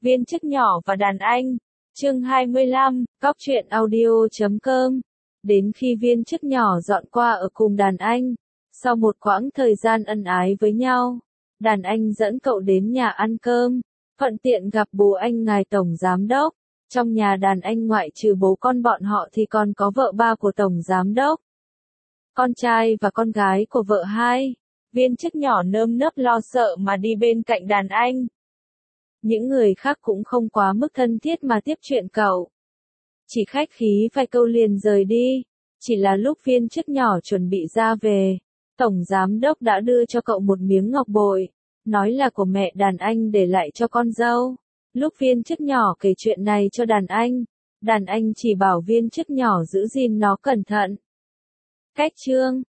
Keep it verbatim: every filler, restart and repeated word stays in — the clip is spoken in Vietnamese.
Viên chức nhỏ và đàn anh. Chương hai mươi lăm, Cóc truyện audio chấm com. Đến khi viên chức nhỏ dọn qua ở cùng đàn anh, sau một quãng thời gian ân ái với nhau, đàn anh dẫn cậu đến nhà ăn cơm, thuận tiện gặp bố anh ngài tổng giám đốc. Trong nhà đàn anh ngoại trừ bố con bọn họ thì còn có vợ ba của tổng giám đốc, con trai và con gái của vợ hai. Viên chức nhỏ nơm nớp lo sợ mà đi bên cạnh đàn anh. Những người khác cũng không quá mức thân thiết mà tiếp chuyện cậu. Chỉ khách khí vài câu liền rời đi. Chỉ là lúc viên chức nhỏ chuẩn bị ra về, tổng giám đốc đã đưa cho cậu một miếng ngọc bội, nói là của mẹ đàn anh để lại cho con dâu. Lúc viên chức nhỏ kể chuyện này cho đàn anh, đàn anh chỉ bảo viên chức nhỏ giữ gìn nó cẩn thận. Cách chương